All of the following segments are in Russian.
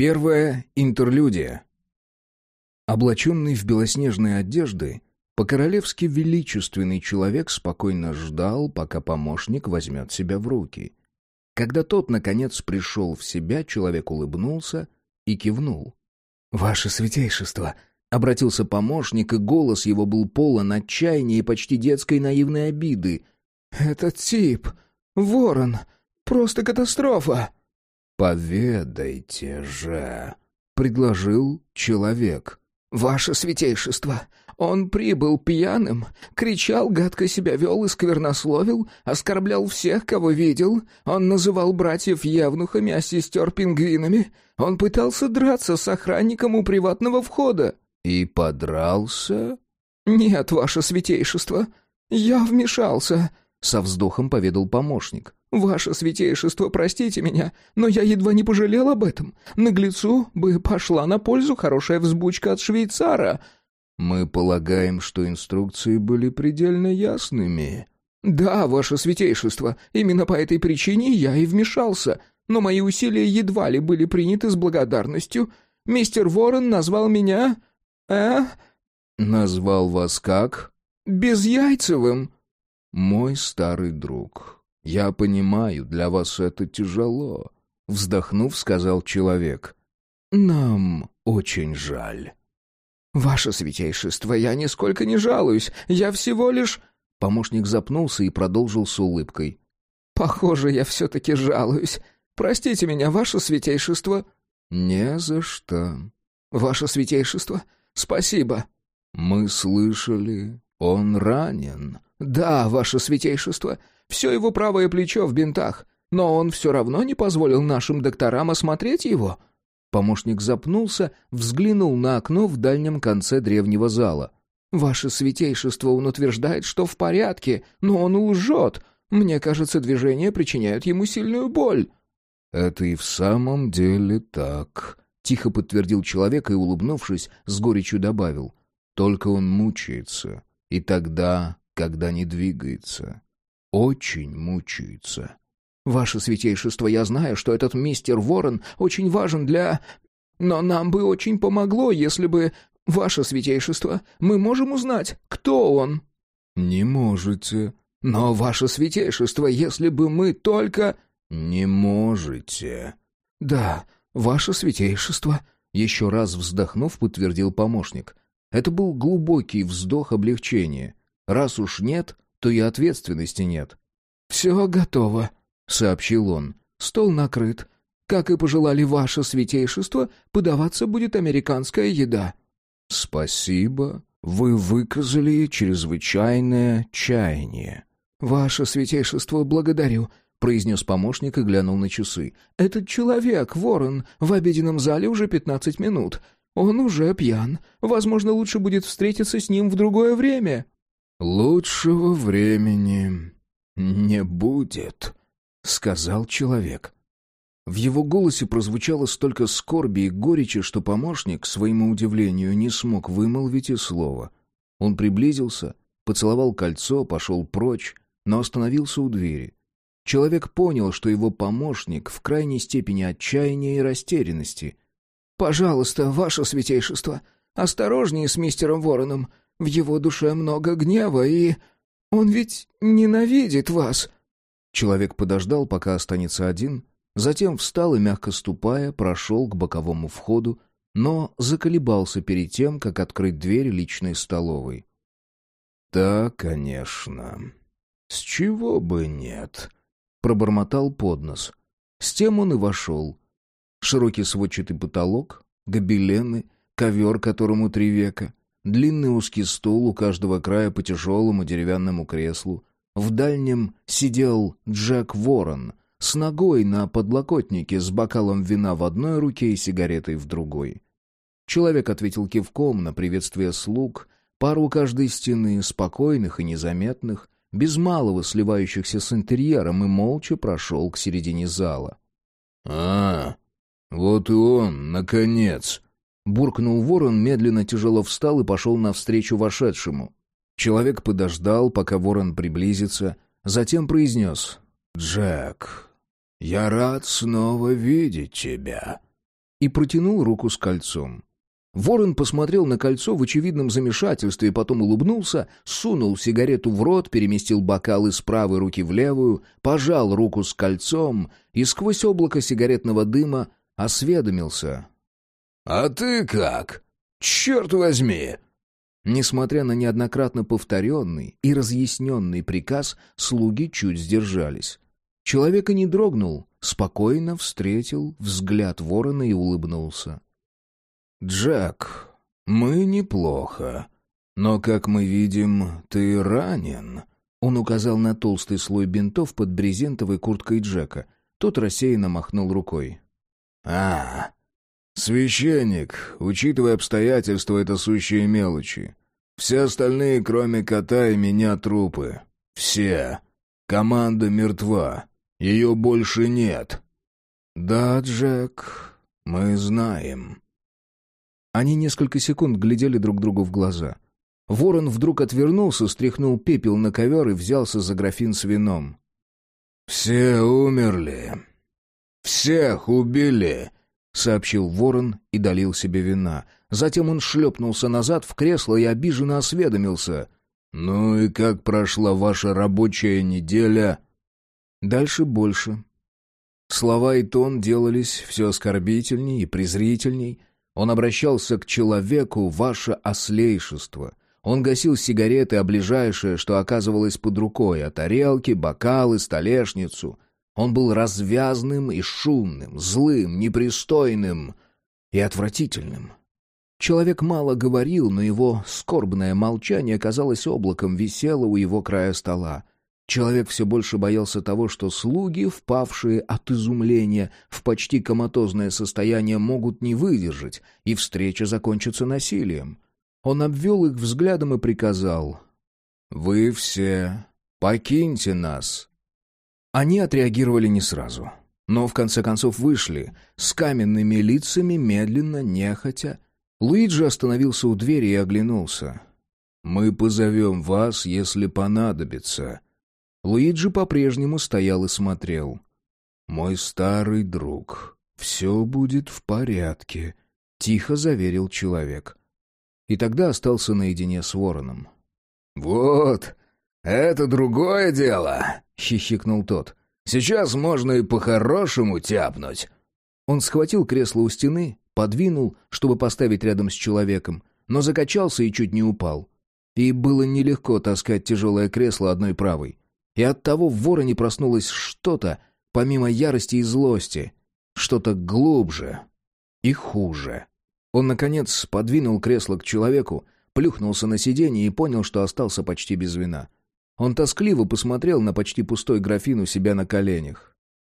Первая интерлюдия. Облаченный в белоснежные одежды, по-королевски величественный человек спокойно ждал, пока помощник возьмет себя в руки. Когда тот, наконец, пришел в себя, человек улыбнулся и кивнул. «Ваше святейшество!» — обратился помощник, и голос его был полон отчаяния и почти детской наивной обиды. «Этот тип! Ворон! Просто катастрофа!» «Поведайте же!» — предложил человек. «Ваше святейшество! Он прибыл пьяным, кричал, гадко себя вел и сквернословил, оскорблял всех, кого видел. Он называл братьев евнухами, а сестер пингвинами. Он пытался драться с охранником у приватного входа». «И подрался?» «Нет, ваше святейшество, я вмешался», — со вздохом поведал помощник. «Ваше святейшество, простите меня, но я едва не пожалел об этом. Наглецу бы пошла на пользу хорошая взбучка от швейцара». «Мы полагаем, что инструкции были предельно ясными». «Да, ваше святейшество, именно по этой причине я и вмешался. Но мои усилия едва ли были приняты с благодарностью. Мистер Ворон назвал меня... «Назвал вас как?» «Безяйцевым». «Мой старый друг, я понимаю, для вас это тяжело», — вздохнув, сказал человек. «Нам очень жаль». «Ваше святейшество, я нисколько не жалуюсь, я всего лишь...» Помощник запнулся и продолжил с улыбкой. «Похоже, я все-таки жалуюсь. Простите меня, ваше святейшество». «Не за что». «Ваше святейшество, спасибо». «Мы слышали, он ранен». «Да, ваше святейшество, все его правое плечо в бинтах, но он все равно не позволил нашим докторам осмотреть его». Помощник запнулся, взглянул на окно в дальнем конце древнего зала. «Ваше святейшество, он утверждает, что в порядке, но он лжет. Мне кажется, движения причиняют ему сильную боль». «Это и в самом деле так», — тихо подтвердил человек и, улыбнувшись, с горечью добавил. «Только он мучается, и тогда, когда не двигается. Очень мучается». «Ваше святейшество, я знаю, что этот мистер Ворон очень важен для... Но нам бы очень помогло, если бы... Ваше святейшество, мы можем узнать, кто он?» «Не можете». «Но, ваше святейшество, если бы мы только...» «Не можете». «Да, ваше святейшество», — еще раз вздохнув, подтвердил помощник. Это был глубокий вздох облегчения. Раз уж нет, то и ответственности нет. «Все готово», — сообщил он. «Стол накрыт. Как и пожелали ваше святейшество, подаваться будет американская еда». «Спасибо. Вы выказали чрезвычайное чаяние». «Ваше святейшество, благодарю», — произнес помощник и глянул на часы. «Этот человек, Ворон, в обеденном зале уже 15 минут. Он уже пьян. Возможно, лучше будет встретиться с ним в другое время». «Лучшего времени не будет», — сказал человек. В его голосе прозвучало столько скорби и горечи, что помощник, к своему удивлению, не смог вымолвить и слова. Он приблизился, поцеловал кольцо, пошел прочь, но остановился у двери. Человек понял, что его помощник в крайней степени отчаяния и растерянности. «Пожалуйста, ваше святейшество, осторожнее с мистером Вороном. В его душе много гнева, и... он ведь ненавидит вас». Человек подождал, пока останется один, затем встал и, мягко ступая, прошел к боковому входу, но заколебался перед тем, как открыть дверь личной столовой. «Да, конечно. С чего бы нет?» — пробормотал под нос. С тем он и вошел. Широкий сводчатый потолок, гобелены, ковер, которому 3 века, длинный узкий стул у каждого края по тяжелому деревянному креслу. В дальнем сидел Джек Ворон с ногой на подлокотнике, с бокалом вина в одной руке и сигаретой в другой. Человек ответил кивком на приветствие слуг, пару у каждой стены, спокойных и незаметных, без малого сливающихся с интерьером, и молча прошел к середине зала. Вот и он, наконец!» Буркнул Ворон, медленно тяжело встал и пошел навстречу вошедшему. Человек подождал, пока Ворон приблизится, затем произнес: «Джек, я рад снова видеть тебя». и протянул руку с кольцом. Ворон посмотрел на кольцо в очевидном замешательстве, потом улыбнулся, сунул сигарету в рот, переместил бокал из правой руки в левую, пожал руку с кольцом и сквозь облако сигаретного дыма осведомился. «А ты как? Черт возьми!» Несмотря на неоднократно повторенный и разъясненный приказ, слуги чуть сдержались. Человек и не дрогнул, спокойно встретил взгляд ворона и улыбнулся. «Джек, мы неплохо, но, как мы видим, ты ранен». Он указал на толстый слой бинтов под брезентовой курткой Джека. Тот рассеянно махнул рукой. Священник, учитывая обстоятельства, это сущие мелочи. Все остальные, кроме кота и меня, трупы. Все. Команда мертва. Ее больше нет». «Да, Джек, мы знаем». Они несколько секунд глядели друг другу в глаза. Ворон вдруг отвернулся, стряхнул пепел на ковер и взялся за графин с вином. «Все умерли. Всех убили», — сообщил ворон и долил себе вина. Затем он шлепнулся назад в кресло и обиженно осведомился. «Ну и как прошла ваша рабочая неделя?» Дальше больше. Слова и тон делались все оскорбительней и презрительней. Он обращался к человеку «ваше ослейшество». Он гасил сигареты, а ближайшее, что оказывалось под рукой, а тарелки, бокалы, столешницу. Он был развязным и шумным, злым, непристойным и отвратительным. Человек мало говорил, но его скорбное молчание, казалось, облаком висело у его края стола. Человек все больше боялся того, что слуги, впавшие от изумления в почти коматозное состояние, могут не выдержать, и встреча закончится насилием. Он обвел их взглядом и приказал: «Вы все покиньте нас». Они отреагировали не сразу, но в конце концов вышли, с каменными лицами, медленно, нехотя. Луиджи остановился у двери и оглянулся. «Мы позовем вас, если понадобится». Луиджи по-прежнему стоял и смотрел. «Мой старый друг, все будет в порядке», — тихо заверил человек. И тогда остался наедине с вороном. «Вот, это другое дело», — хихикнул тот. «Сейчас можно и по-хорошему тяпнуть». Он схватил кресло у стены, подвинул, чтобы поставить рядом с человеком, но закачался и чуть не упал. И было нелегко таскать тяжелое кресло одной правой. И оттого в вороне проснулось что-то, помимо ярости и злости, что-то глубже и хуже. Он, наконец, подвинул кресло к человеку, плюхнулся на сиденье и понял, что остался почти без вина. Он тоскливо посмотрел на почти пустой графин у себя на коленях.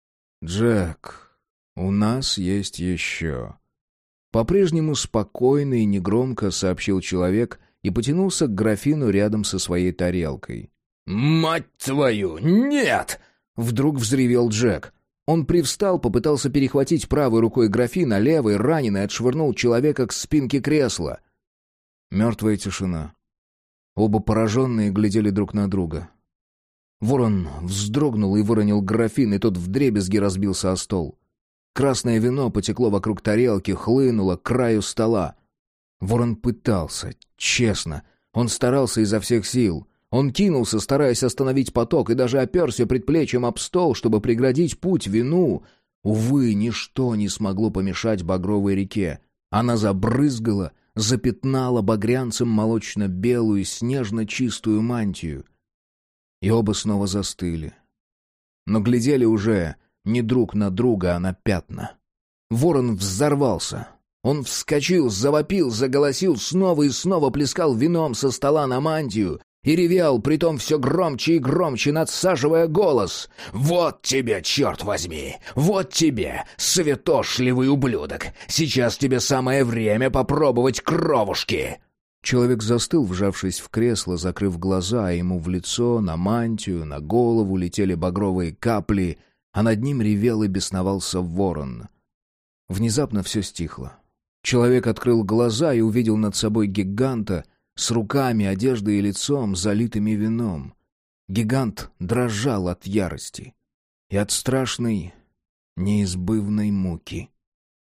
«Джек, у нас есть еще». По-прежнему спокойно и негромко сообщил человек и потянулся к графину рядом со своей тарелкой. «Мать твою, нет!» — вдруг взревел Джек. Он привстал, попытался перехватить правой рукой графин, а левой, раненый, отшвырнул человека к спинке кресла. Мертвая тишина. Оба пораженные глядели друг на друга. Ворон вздрогнул и выронил графин, и тот вдребезги разбился о стол. Красное вино потекло вокруг тарелки, хлынуло к краю стола. Ворон пытался, честно. Он старался изо всех сил. Он кинулся, стараясь остановить поток, и даже оперся предплечьем об стол, чтобы преградить путь вину. Увы, ничто не смогло помешать багровой реке. Она забрызгала, запятнала багрянцем молочно-белую, снежно-чистую мантию. И оба снова застыли. Но глядели уже не друг на друга, а на пятна. Ворон взорвался. Он вскочил, завопил, заголосил, снова и снова плескал вином со стола на мантию и ревел, притом все громче и громче, надсаживая голос. «Вот тебе, черт возьми! Вот тебе, святошливый ублюдок! Сейчас тебе самое время попробовать кровушки!» Человек застыл, вжавшись в кресло, закрыв глаза, а ему в лицо, на мантию, на голову летели багровые капли, а над ним ревел и бесновался ворон. Внезапно все стихло. Человек открыл глаза и увидел над собой гиганта с руками, одеждой и лицом, залитыми вином. Гигант дрожал от ярости и от страшной, неизбывной муки.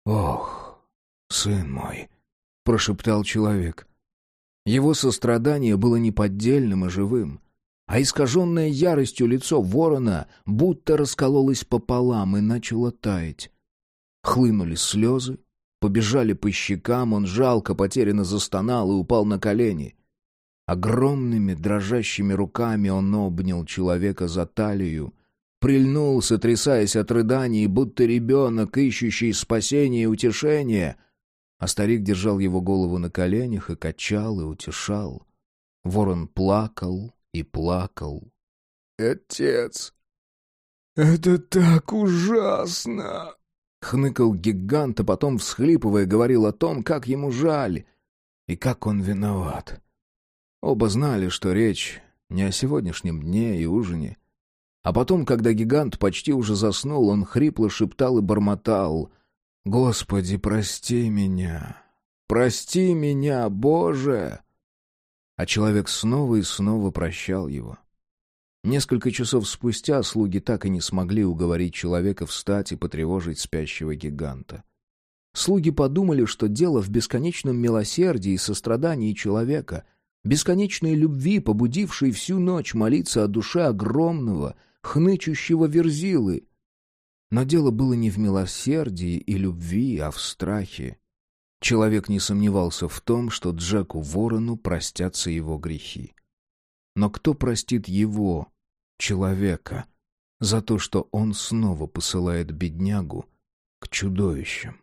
«Ох, сын мой», — прошептал человек. Его сострадание было неподдельным и живым, а искаженное яростью лицо ворона будто раскололось пополам и начало таять. Хлынули слезы, побежали по щекам, он жалко, потерянно застонал и упал на колени. Огромными дрожащими руками он обнял человека за талию, прильнул, сотрясаясь от рыданий, будто ребенок, ищущий спасения и утешения. А старик держал его голову на коленях и качал, и утешал. Ворон плакал и плакал. «Отец, это так ужасно!» Хныкал гигант, а потом, всхлипывая, говорил о том, как ему жаль и как он виноват. Оба знали, что речь не о сегодняшнем дне и ужине. А потом, когда гигант почти уже заснул, он хрипло шептал и бормотал: «Господи, прости меня! Прости меня, Боже!» А человек снова и снова прощал его. Несколько часов спустя слуги так и не смогли уговорить человека встать и потревожить спящего гиганта. Слуги подумали, что дело в бесконечном милосердии и сострадании человека, бесконечной любви, побудившей всю ночь молиться о душе огромного, хнычущего верзилы. Но дело было не в милосердии и любви, а в страхе. Человек не сомневался в том, что Джеку Ворону простятся его грехи. Но кто простит его, человека, за то, что он снова посылает беднягу к чудовищам?